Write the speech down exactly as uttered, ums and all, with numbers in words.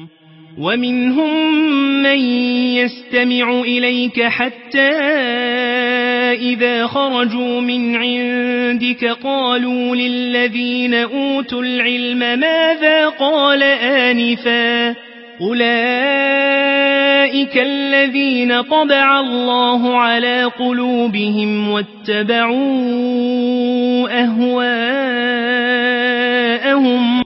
ومنهم من يستمع إليك حتى إذا خرجوا من عندك قالوا للذين أوتوا العلم ماذا قال آنفا أولئك الذين طبع الله على قلوبهم واتبعوا أهواءهم